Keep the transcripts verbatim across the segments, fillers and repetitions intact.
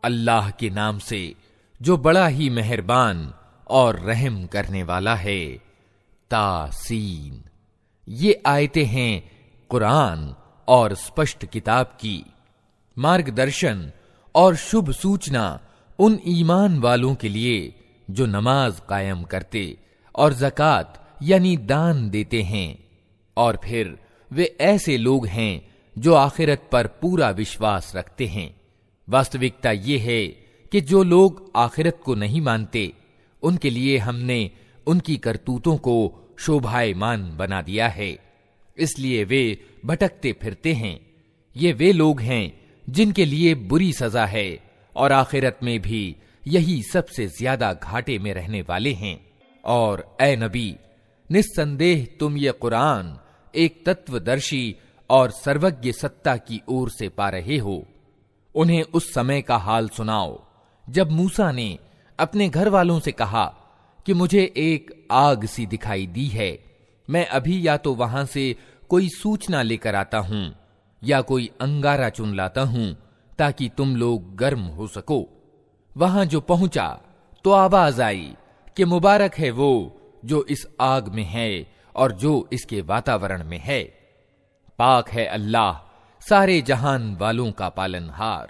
अल्लाह के नाम से जो बड़ा ही मेहरबान और रहम करने वाला है। तासीन। ये आयतें हैं कुरान और स्पष्ट किताब की, मार्गदर्शन और शुभ सूचना उन ईमान वालों के लिए जो नमाज कायम करते और ज़कात यानी दान देते हैं, और फिर वे ऐसे लोग हैं जो आखिरत पर पूरा विश्वास रखते हैं। वास्तविकता ये है कि जो लोग आखिरत को नहीं मानते, उनके लिए हमने उनकी करतूतों को शोभायमान बना दिया है, इसलिए वे भटकते फिरते हैं। ये वे लोग हैं जिनके लिए बुरी सजा है और आखिरत में भी यही सबसे ज्यादा घाटे में रहने वाले हैं। और ए नबी, निस्संदेह तुम ये कुरान एक तत्वदर्शी और सर्वज्ञ सत्ता की ओर से पा रहे हो। उन्हें उस समय का हाल सुनाओ जब मूसा ने अपने घर वालों से कहा कि मुझे एक आग सी दिखाई दी है, मैं अभी या तो वहां से कोई सूचना लेकर आता हूं या कोई अंगारा चुन लाता हूं ताकि तुम लोग गर्म हो सको। वहां जो पहुंचा तो आवाज आई कि मुबारक है वो जो इस आग में है और जो इसके वातावरण में है। पाक है अल्लाह सारे जहान वालों का पालनहार।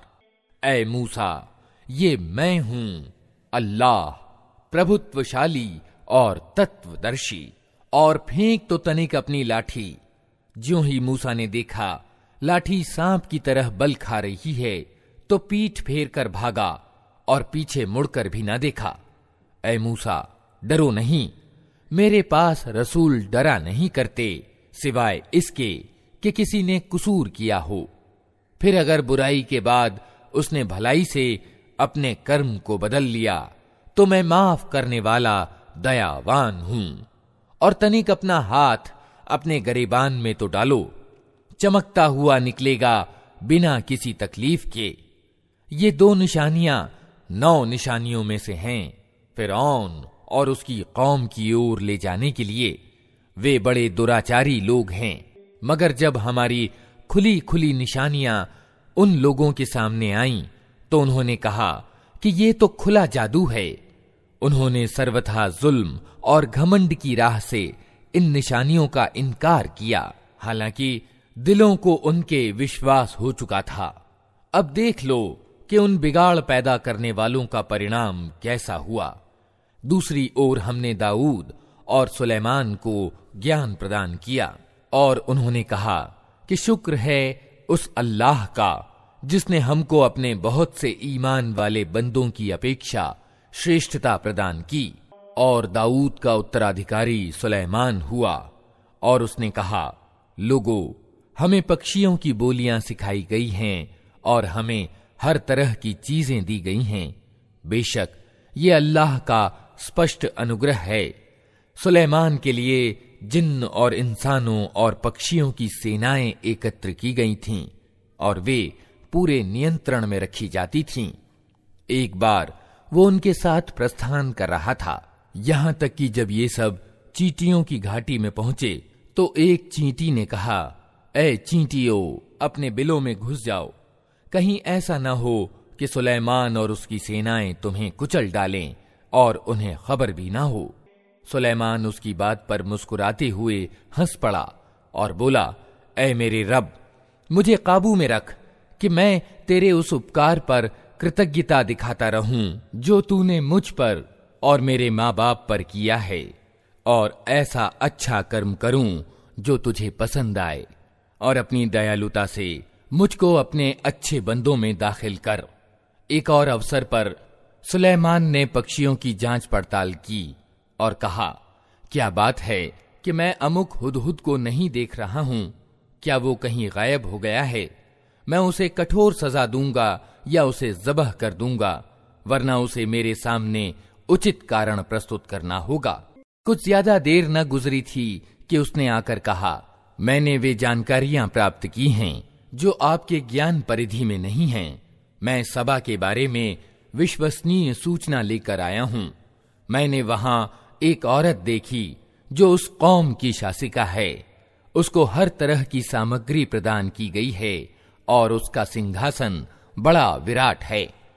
ऐ मूसा, ये मैं हूं अल्लाह, प्रभुत्वशाली और तत्वदर्शी। और फेंक तो तनिक अपनी लाठी। ज्यों ही मूसा ने देखा लाठी सांप की तरह बल खा रही है, तो पीठ फेर कर भागा और पीछे मुड़कर भी ना देखा। ऐ मूसा, डरो नहीं, मेरे पास रसूल डरा नहीं करते सिवाय इसके कि किसी ने कसूर किया हो, फिर अगर बुराई के बाद उसने भलाई से अपने कर्म को बदल लिया तो मैं माफ करने वाला दयावान हूं। और तनिक अपना हाथ अपने गरेबान में तो डालो, चमकता हुआ निकलेगा बिना किसी तकलीफ के। ये दो निशानियां नौ निशानियों में से हैं फिरौन और उसकी कौम की ओर ले जाने के लिए। वे बड़े दुराचारी लोग हैं, मगर जब हमारी खुली खुली निशानियां उन लोगों के सामने आईं तो उन्होंने कहा कि ये तो खुला जादू है। उन्होंने सर्वथा जुल्म और घमंड की राह से इन निशानियों का इनकार किया, हालांकि दिलों को उनके विश्वास हो चुका था। अब देख लो कि उन बिगाड़ पैदा करने वालों का परिणाम कैसा हुआ। दूसरी ओर हमने दाऊद और सुलेमान को ज्ञान प्रदान किया और उन्होंने कहा कि शुक्र है उस अल्लाह का जिसने हमको अपने बहुत से ईमान वाले बंदों की अपेक्षा श्रेष्ठता प्रदान की। और दाऊद का उत्तराधिकारी सुलेमान हुआ और उसने कहा, लोगों, हमें पक्षियों की बोलियां सिखाई गई हैं और हमें हर तरह की चीजें दी गई हैं। बेशक ये अल्लाह का स्पष्ट अनुग्रह है। सुलेमान के लिए जिन्न और इंसानों और पक्षियों की सेनाएं एकत्र की गई थीं और वे पूरे नियंत्रण में रखी जाती थीं। एक बार वो उनके साथ प्रस्थान कर रहा था, यहां तक कि जब ये सब चींटियों की घाटी में पहुंचे तो एक चींटी ने कहा, ऐ चींटियों, अपने बिलों में घुस जाओ, कहीं ऐसा न हो कि सुलेमान और उसकी सेनाएं तुम्हें कुचल डालें और उन्हें खबर भी ना हो। सुलेमान उसकी बात पर मुस्कुराते हुए हंस पड़ा और बोला, ऐ मेरे रब, मुझे काबू में रख कि मैं तेरे उस उपकार पर कृतज्ञता दिखाता रहूं जो तूने मुझ पर और मेरे माँ बाप पर किया है, और ऐसा अच्छा कर्म करूं जो तुझे पसंद आए, और अपनी दयालुता से मुझको अपने अच्छे बंदों में दाखिल कर। एक और अवसर पर सुलेमान ने पक्षियों की जांच पड़ताल की और कहा, क्या बात है कि मैं अमुक हुदहुद को नहीं देख रहा हूं, क्या वो कहीं गायब हो गया है? मैं उसे कठोर सजा दूंगा या उसे जबह कर दूंगा, वरना उसे मेरे सामने उचित कारण प्रस्तुत करना होगा। कुछ ज्यादा देर न गुजरी थी कि उसने आकर कहा, मैंने वे जानकारियां प्राप्त की हैं जो आपके ज्ञान परिधि में नहीं हैं। मैं सबा के बारे में विश्वसनीय सूचना लेकर आया हूं। मैंने वहां एक औरत देखी जो उस कौम की शासिका है। उसको हर तरह की सामग्री प्रदान की गई है और उसका सिंहासन बड़ा विराट है।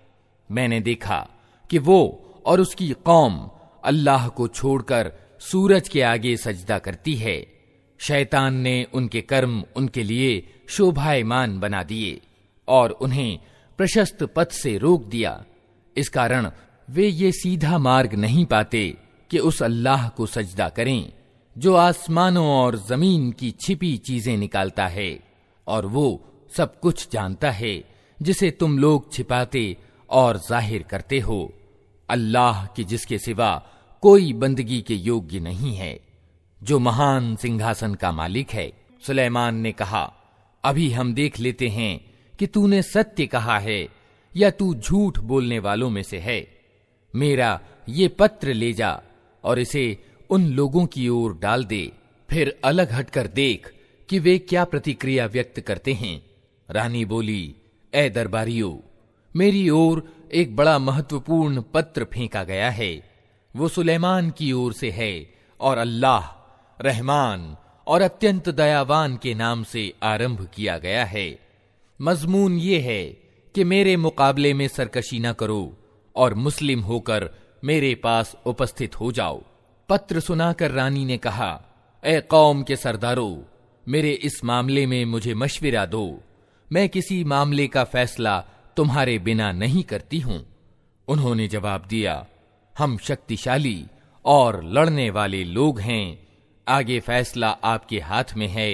मैंने देखा कि वो और उसकी कौम अल्लाह को छोड़कर सूरज के आगे सजदा करती है। शैतान ने उनके कर्म उनके लिए शोभायमान बना दिए और उन्हें प्रशस्त पथ से रोक दिया। इस कारण वे ये सीधा मार्ग नहीं पाते कि उस अल्लाह को सजदा करें जो आसमानों और जमीन की छिपी चीजें निकालता है, और वो सब कुछ जानता है जिसे तुम लोग छिपाते और जाहिर करते हो। अल्लाह की जिसके सिवा कोई बंदगी के योग्य नहीं है, जो महान सिंहासन का मालिक है। सुलेमान ने कहा, अभी हम देख लेते हैं कि तूने सत्य कहा है या तू झूठ बोलने वालों में से है। मेरा ये पत्र ले जा और इसे उन लोगों की ओर डाल दे, फिर अलग हटकर देख कि वे क्या प्रतिक्रिया व्यक्त करते हैं। रानी बोली, ए दरबारियों, मेरी ओर एक बड़ा महत्वपूर्ण पत्र फेंका गया है। वो सुलेमान की ओर से है और अल्लाह रहमान और अत्यंत दयावान के नाम से आरंभ किया गया है। मजमून ये है कि मेरे मुकाबले में सरकशी न करो और मुस्लिम होकर मेरे पास उपस्थित हो जाओ। पत्र सुनाकर रानी ने कहा, ए कौम के सरदारों, मेरे इस मामले में मुझे मशविरा दो। मैं किसी मामले का फैसला तुम्हारे बिना नहीं करती हूं। उन्होंने जवाब दिया, हम शक्तिशाली और लड़ने वाले लोग हैं। आगे फैसला आपके हाथ में है।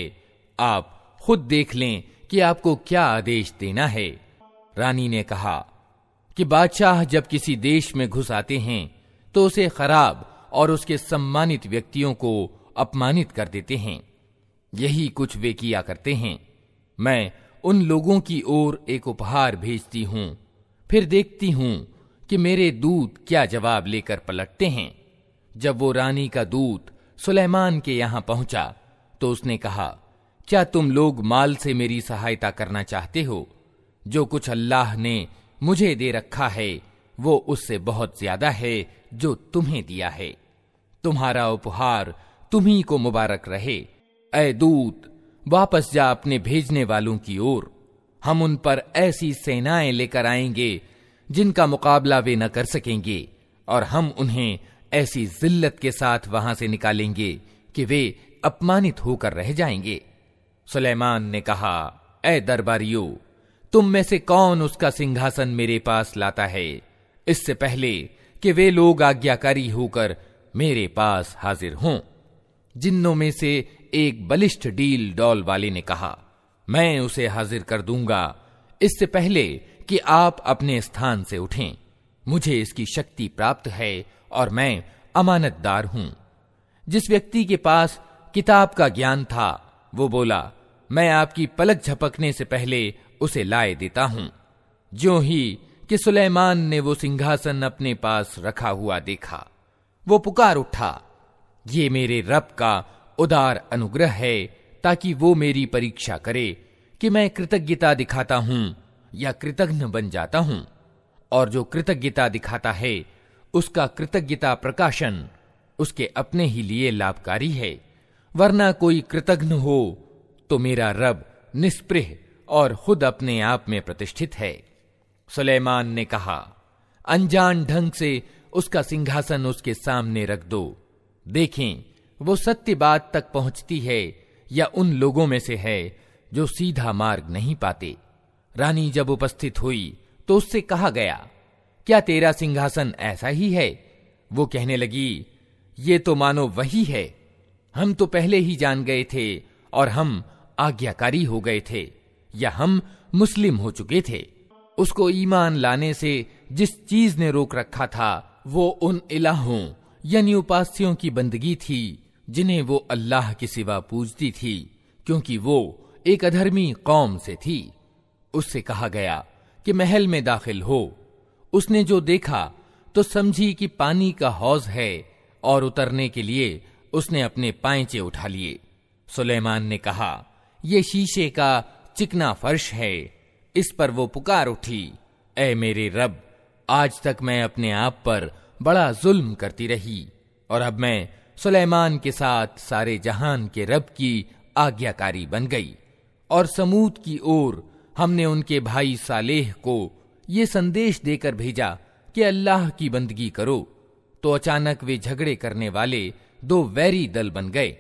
आप खुद देख लें कि आपको क्या आदेश देना है। रानी ने कहा कि बादशाह जब किसी देश में घुस आते हैं तो उसे खराब और उसके सम्मानित व्यक्तियों को अपमानित कर देते हैं। यही कुछ वे किया करते हैं। मैं उन लोगों की ओर एक उपहार भेजती हूं, फिर देखती हूं कि मेरे दूत क्या जवाब लेकर पलटते हैं। जब वो रानी का दूत सुलेमान के यहां पहुंचा तो उसने कहा, क्या तुम लोग माल से मेरी सहायता करना चाहते हो? जो कुछ अल्लाह ने मुझे दे रखा है वो उससे बहुत ज्यादा है जो तुम्हें दिया है। तुम्हारा उपहार तुम्ही को मुबारक रहे। ऐ दूत, वापस जा अपने भेजने वालों की ओर। हम उन पर ऐसी सेनाएं लेकर आएंगे जिनका मुकाबला वे न कर सकेंगे, और हम उन्हें ऐसी जिल्लत के साथ वहां से निकालेंगे कि वे अपमानित होकर रह जाएंगे। सुलेमान ने कहा, ऐ दरबारियों, तुम में से कौन उसका सिंहासन मेरे पास लाता है, इससे पहले कि वे लोग आज्ञाकारी होकर मेरे पास हाजिर हों। जिन्नों में से एक बलिष्ठ डील डॉल वाले ने कहा, मैं उसे हाजिर कर दूंगा इससे पहले कि आप अपने स्थान से उठें। मुझे इसकी शक्ति प्राप्त है और मैं अमानतदार हूं। जिस व्यक्ति के पास किताब का ज्ञान था वो बोला, मैं आपकी पलक झपकने से पहले उसे लाए देता हूं। ज्यों ही कि सुलेमान ने वो सिंहासन अपने पास रखा हुआ देखा, वो पुकार उठा, ये मेरे रब का उदार अनुग्रह है, ताकि वो मेरी परीक्षा करे कि मैं कृतज्ञता दिखाता हूं या कृतघ्न बन जाता हूं। और जो कृतज्ञता दिखाता है उसका कृतज्ञता प्रकाशन उसके अपने ही लिए लाभकारी है, वरना कोई कृतघ्न हो तो मेरा रब निस्पृह और खुद अपने आप में प्रतिष्ठित है। सुलेमान ने कहा, अनजान ढंग से उसका सिंहासन उसके सामने रख दो। देखें वो सत्य बात तक पहुंचती है या उन लोगों में से है जो सीधा मार्ग नहीं पाते। रानी जब उपस्थित हुई तो उससे कहा गया, क्या तेरा सिंहासन ऐसा ही है? वो कहने लगी, ये तो मानो वही है। हम तो पहले ही जान गए थे और हम आज्ञाकारी हो गए थे या हम मुस्लिम हो चुके थे। उसको ईमान लाने से जिस चीज ने रोक रखा था वो उन इलाहों यानी उपास्यों की बंदगी थी जिन्हें वो अल्लाह के सिवा पूजती थी, क्योंकि वो एक अधर्मी कौम से थी। उससे कहा गया कि महल में दाखिल हो। उसने जो देखा तो समझी कि पानी का हौज है और उतरने के लिए उसने अपने पांचे उठा लिए। सुलेमान ने कहा, ये शीशे का चिकना फर्श है। इस पर वो पुकार उठी, ऐ मेरे रब, आज तक मैं अपने आप पर बड़ा जुल्म करती रही और अब मैं सुलेमान के साथ सारे जहान के रब की आज्ञाकारी बन गई। और समूद की ओर हमने उनके भाई सालेह को ये संदेश देकर भेजा कि अल्लाह की बंदगी करो, तो अचानक वे झगड़े करने वाले दो वैरी दल बन गए।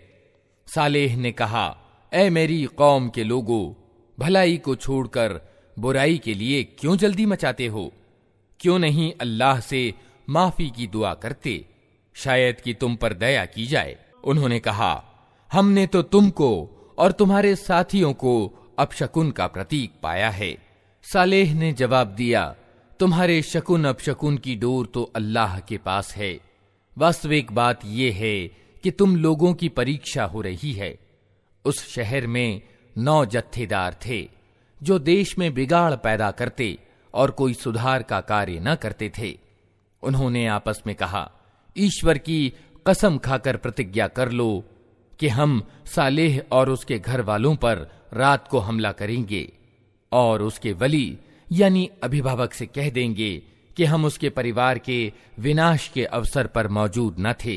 सालेह ने कहा, ऐ मेरी कौम के लोगों, भलाई को छोड़कर बुराई के लिए क्यों जल्दी मचाते हो? क्यों नहीं अल्लाह से माफी की दुआ करते, शायद कि तुम पर दया की जाए। उन्होंने कहा, हमने तो तुमको और तुम्हारे साथियों को अपशकुन का प्रतीक पाया है। सालेह ने जवाब दिया, तुम्हारे शकुन अपशकुन की डोर तो अल्लाह के पास है। वास्तविक बात यह है कि तुम लोगों की परीक्षा हो रही है। उस शहर में नौ जत्थेदार थे जो देश में बिगाड़ पैदा करते और कोई सुधार का कार्य न करते थे। उन्होंने आपस में कहा, ईश्वर की कसम खाकर प्रतिज्ञा कर लो कि हम सालेह और उसके घर वालों पर रात को हमला करेंगे और उसके वली यानी अभिभावक से कह देंगे कि हम उसके परिवार के विनाश के अवसर पर मौजूद न थे।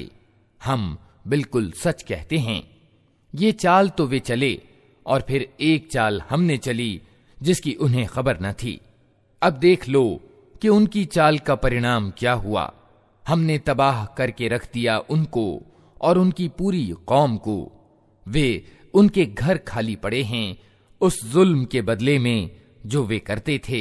हम बिल्कुल सच कहते हैं। ये चाल तो वे चले और फिर एक चाल हमने चली जिसकी उन्हें खबर न थी। अब देख लो कि उनकी चाल का परिणाम क्या हुआ। हमने तबाह करके रख दिया उनको और उनकी पूरी कौम को। वे उनके घर खाली पड़े हैं उस जुल्म के बदले में जो वे करते थे।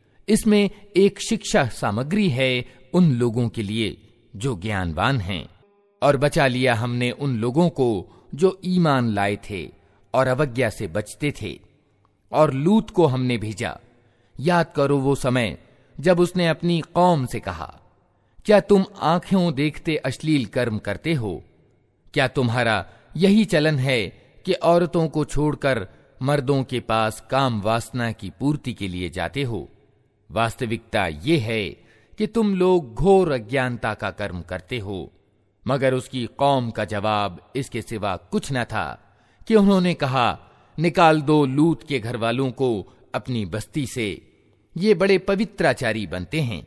इसमें एक शिक्षा सामग्री है उन लोगों के लिए जो ज्ञानवान हैं। और बचा लिया हमने उन लोगों को जो ईमान लाए थे और अवज्ञा से बचते थे। और लूत को हमने भेजा। याद करो वो समय जब उसने अपनी कौम से कहा, क्या तुम आंखों देखते अश्लील कर्म करते हो? क्या तुम्हारा यही चलन है कि औरतों को छोड़कर मर्दों के पास काम वासना की पूर्ति के लिए जाते हो? वास्तविकता ये है कि तुम लोग घोर अज्ञानता का कर्म करते हो। मगर उसकी कौम का जवाब इसके सिवा कुछ न था कि उन्होंने कहा, निकाल दो लूत के घर वालों को अपनी बस्ती से, ये बड़े पवित्राचारी बनते हैं।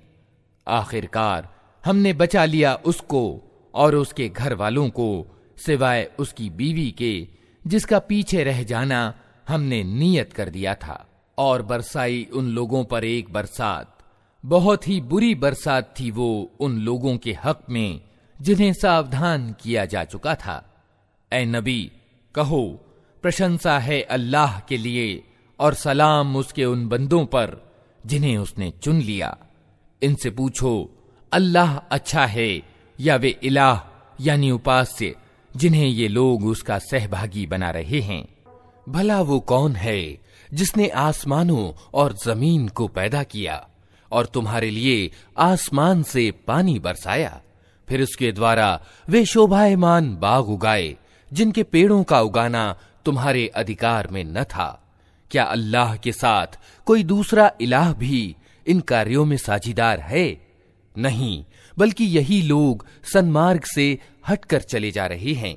आखिरकार हमने बचा लिया उसको और उसके घर वालों को सिवाय उसकी बीवी के जिसका पीछे रह जाना हमने नियत कर दिया था। और बरसाई उन लोगों पर एक बरसात, बहुत ही बुरी बरसात थी वो उन लोगों के हक में जिन्हें सावधान किया जा चुका था। ऐ नबी, कहो, प्रशंसा है अल्लाह के लिए और सलाम उसके उन बंदों पर जिन्हें उसने चुन लिया। इनसे पूछो, अल्लाह अच्छा है या वे इलाह यानी उपास्य जिन्हें ये लोग उसका सहभागी बना रहे हैं? भला वो कौन है जिसने आसमानों और जमीन को पैदा किया और तुम्हारे लिए आसमान से पानी बरसाया, फिर उसके द्वारा वे शोभायमान बाग उगाए जिनके पेड़ों का उगाना तुम्हारे अधिकार में न था? क्या अल्लाह के साथ कोई दूसरा इलाह भी इन कार्यों में साझीदार है? नहीं, बल्कि यही लोग सन्मार्ग से हटकर चले जा रहे हैं।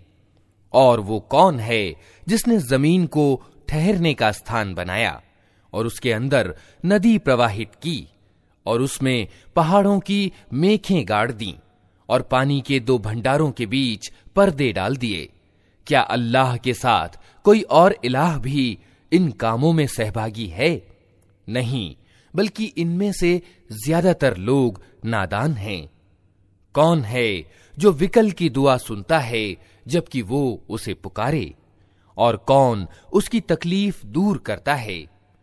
और वो कौन है जिसने जमीन को ठहरने का स्थान बनाया और उसके अंदर नदी प्रवाहित की और उसमें पहाड़ों की मेखें गाड़ दी और पानी के दो भंडारों के बीच पर्दे डाल दिए? क्या अल्लाह के साथ कोई और इलाह भी इन कामों में सहभागी है? नहीं, बल्कि इनमें से ज्यादातर लोग नादान हैं। कौन है जो विकल की दुआ सुनता है जबकि वो उसे पुकारे? और कौन उसकी तकलीफ दूर करता है?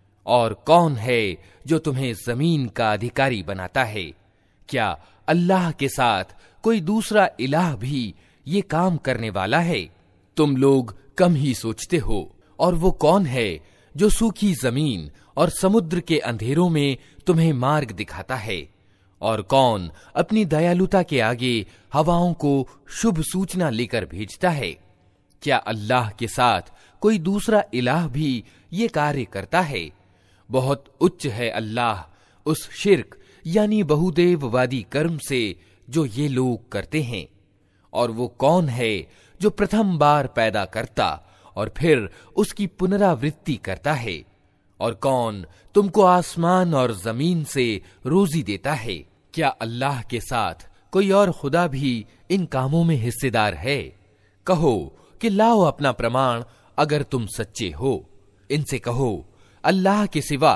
और कौन है जो तुम्हें जमीन का अधिकारी बनाता है? क्या अल्लाह के साथ कोई दूसरा इलाह भी ये काम करने वाला है? तुम लोग कम ही सोचते हो। और वो कौन है जो सूखी जमीन और समुद्र के अंधेरों में तुम्हें मार्ग दिखाता है? और कौन अपनी दयालुता के आगे हवाओं को शुभ सूचना लेकर भेजता है? क्या अल्लाह के साथ कोई दूसरा इलाह भी ये कार्य करता है? बहुत उच्च है अल्लाह उस शिर्क यानी बहुदेववादी कर्म से जो ये लोग करते हैं। और वो कौन है जो प्रथम बार पैदा करता और फिर उसकी पुनरावृत्ति करता है? और कौन तुमको आसमान और जमीन से रोजी देता है? क्या अल्लाह के साथ कोई और खुदा भी इन कामों में हिस्सेदार है? कहो कि लाओ अपना प्रमाण अगर तुम सच्चे हो। इनसे कहो, अल्लाह के सिवा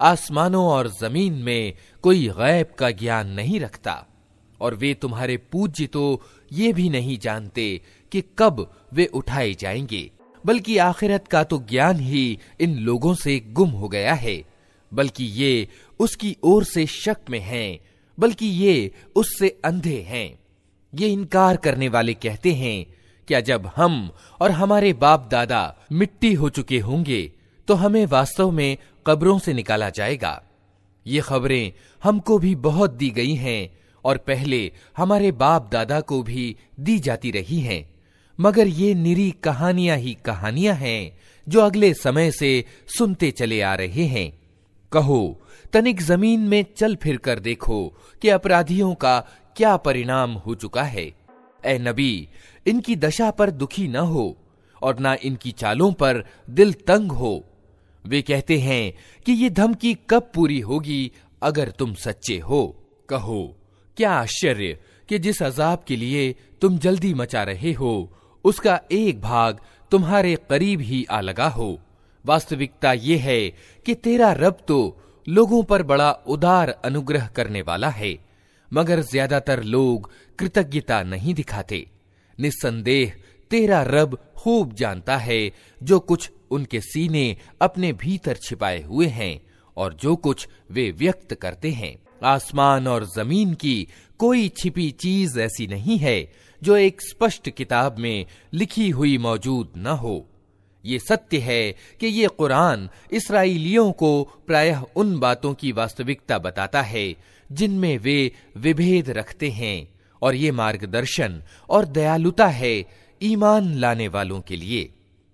आसमानों और जमीन में कोई गैब का ज्ञान नहीं रखता, और वे तुम्हारे पूज्य तो ये भी नहीं जानते कि कब वे उठाए जाएंगे, बल्कि आखिरत का तो ज्ञान ही इन लोगों से गुम हो गया है, बल्कि ये उसकी ओर से शक में हैं, बल्कि ये उससे अंधे हैं। ये इनकार करने वाले कहते हैं, क्या जब हम और हमारे बाप दादा मिट्टी हो चुके होंगे तो हमें वास्तव में कब्रों से निकाला जाएगा? ये खबरें हमको भी बहुत दी गई हैं और पहले हमारे बाप दादा को भी दी जाती रही हैं, मगर ये निरी कहानियां ही कहानियां हैं जो अगले समय से सुनते चले आ रहे हैं। कहो, तनिक जमीन में चल फिर कर देखो कि अपराधियों का क्या परिणाम हो चुका है। ए नबी, इनकी दशा पर दुखी न हो और ना इनकी चालों पर दिल तंग हो। वे कहते हैं कि ये धमकी कब पूरी होगी अगर तुम सच्चे हो। कहो, क्या आश्चर्य कि जिस अजाब के लिए तुम जल्दी मचा रहे हो उसका एक भाग तुम्हारे करीब ही आ लगा हो। वास्तविकता ये है कि तेरा रब तो लोगों पर बड़ा उदार अनुग्रह करने वाला है, मगर ज्यादातर लोग कृतज्ञता नहीं दिखाते। निस्संदेह तेरा रब खूब जानता है जो कुछ उनके सीने अपने भीतर छिपाए हुए हैं और जो कुछ वे व्यक्त करते हैं। आसमान और जमीन की कोई छिपी चीज ऐसी नहीं है जो एक स्पष्ट किताब में लिखी हुई मौजूद न हो। ये सत्य है कि ये कुरान इस्राएलियों को प्रायः उन बातों की वास्तविकता बताता है जिनमें वे विभेद रखते हैं, और ये मार्गदर्शन और दयालुता है ईमान लाने वालों के लिए।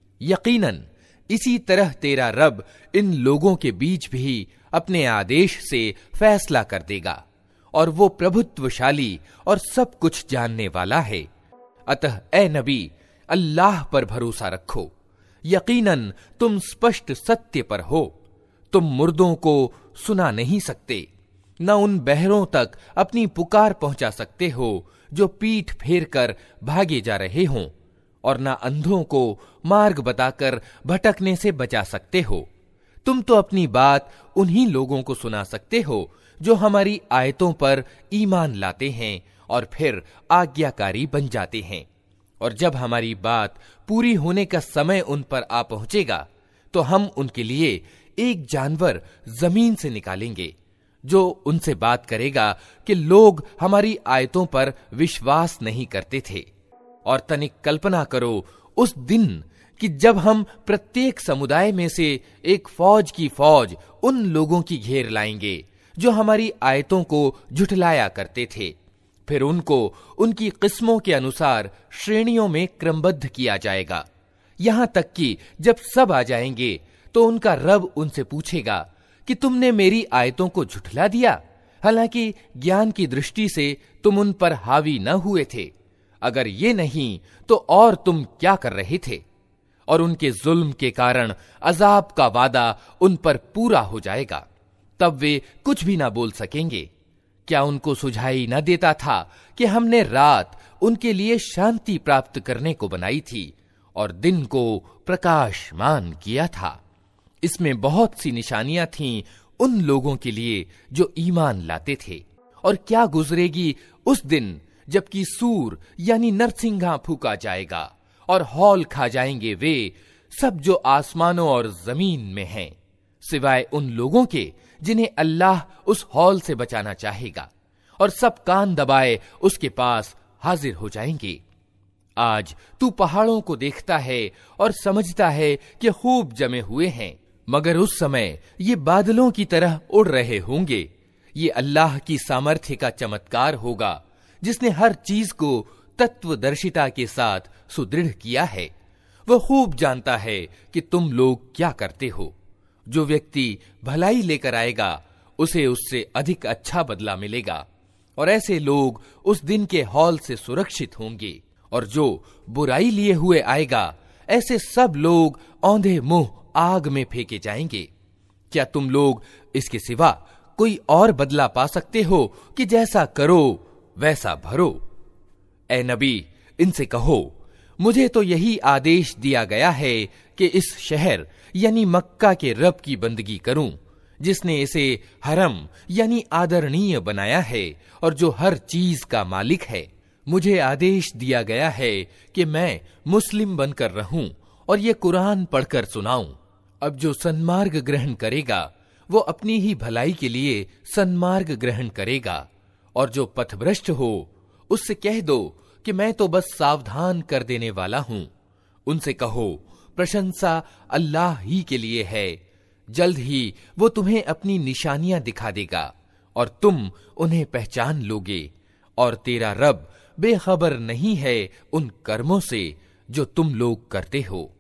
यकीनन इसी तरह तेरा रब इन लोगों के बीच भी अपने आदेश से फैसला कर देगा, और वो प्रभुत्वशाली और सब कुछ जानने वाला है। अतः ए नबी, अल्लाह पर भरोसा रखो। यकीनन तुम स्पष्ट सत्य पर हो। तुम मुर्दों को सुना नहीं सकते, न उन बहरों तक अपनी पुकार पहुंचा सकते हो जो पीठ फेर कर भागे जा रहे हों, और न अंधों को मार्ग बताकर भटकने से बचा सकते हो। तुम तो अपनी बात उन्हीं लोगों को सुना सकते हो जो हमारी आयतों पर ईमान लाते हैं और फिर आज्ञाकारी बन जाते हैं, और जब हमारी बात पूरी होने का समय उन पर आ पहुंचेगा तो हम उनके लिए एक जानवर जमीन से निकालेंगे जो उनसे बात करेगा कि लोग हमारी आयतों पर विश्वास नहीं करते थे। और तनिक कल्पना करो उस दिन कि जब हम प्रत्येक समुदाय में से एक फौज की फौज उन लोगों की घेर लाएंगे जो हमारी आयतों को झुठलाया करते थे। फिर उनको उनकी किस्मों के अनुसार श्रेणियों में क्रमबद्ध किया जाएगा, यहां तक कि जब सब आ जाएंगे तो उनका रब उनसे पूछेगा कि तुमने मेरी आयतों को झुठला दिया, हालांकि ज्ञान की दृष्टि से तुम उन पर हावी न हुए थे। अगर ये नहीं तो और तुम क्या कर रहे थे? और उनके जुल्म के कारण अजाब का वादा उन पर पूरा हो जाएगा, तब वे कुछ भी ना बोल सकेंगे। क्या उनको सुझाई न देता था कि हमने रात उनके लिए शांति प्राप्त करने को बनाई थी और दिन को प्रकाशमान किया था? इसमें बहुत सी निशानियां थीं उन लोगों के लिए जो ईमान लाते थे। और क्या गुजरेगी उस दिन जबकि सूर यानी नरसिंघा फूका जाएगा और हौल खा जाएंगे वे सब जो आसमानों और जमीन में हैं, सिवाय उन लोगों के जिन्हें अल्लाह उस हौल से बचाना चाहेगा, और सब कान दबाए उसके पास हाजिर हो जाएंगे। आज तू पहाड़ों को देखता है और समझता है कि खूब जमे हुए हैं, मगर उस समय ये बादलों की तरह उड़ रहे होंगे। ये अल्लाह की सामर्थ्य का चमत्कार होगा जिसने हर चीज को तत्वदर्शिता के साथ सुदृढ़ किया है। वह खूब जानता है कि तुम लोग क्या करते हो। जो व्यक्ति भलाई लेकर आएगा उसे उससे अधिक अच्छा बदला मिलेगा, और ऐसे लोग उस दिन के हौल से सुरक्षित होंगे। और जो बुराई लिए हुए आएगा, ऐसे सब लोग औंधे मुंह आग में फेंके जाएंगे। क्या तुम लोग इसके सिवा कोई और बदला पा सकते हो कि जैसा करो वैसा भरो? ए नबी, इनसे कहो, मुझे तो यही आदेश दिया गया है कि इस शहर यानी मक्का के रब की बंदगी करूं, जिसने इसे हरम यानी आदरणीय बनाया है और जो हर चीज का मालिक है। मुझे आदेश दिया गया है कि मैं मुस्लिम बनकर रहूं और ये कुरान पढ़कर सुनाऊं। अब जो सन्मार्ग ग्रहण करेगा वो अपनी ही भलाई के लिए सन्मार्ग ग्रहण करेगा, और जो पथभ्रष्ट हो उससे कह दो कि मैं तो बस सावधान कर देने वाला हूं। उनसे कहो, प्रशंसा अल्लाह ही के लिए है, जल्द ही वो तुम्हें अपनी निशानियां दिखा देगा और तुम उन्हें पहचान लोगे, और तेरा रब बेखबर नहीं है उन कर्मों से जो तुम लोग करते हो।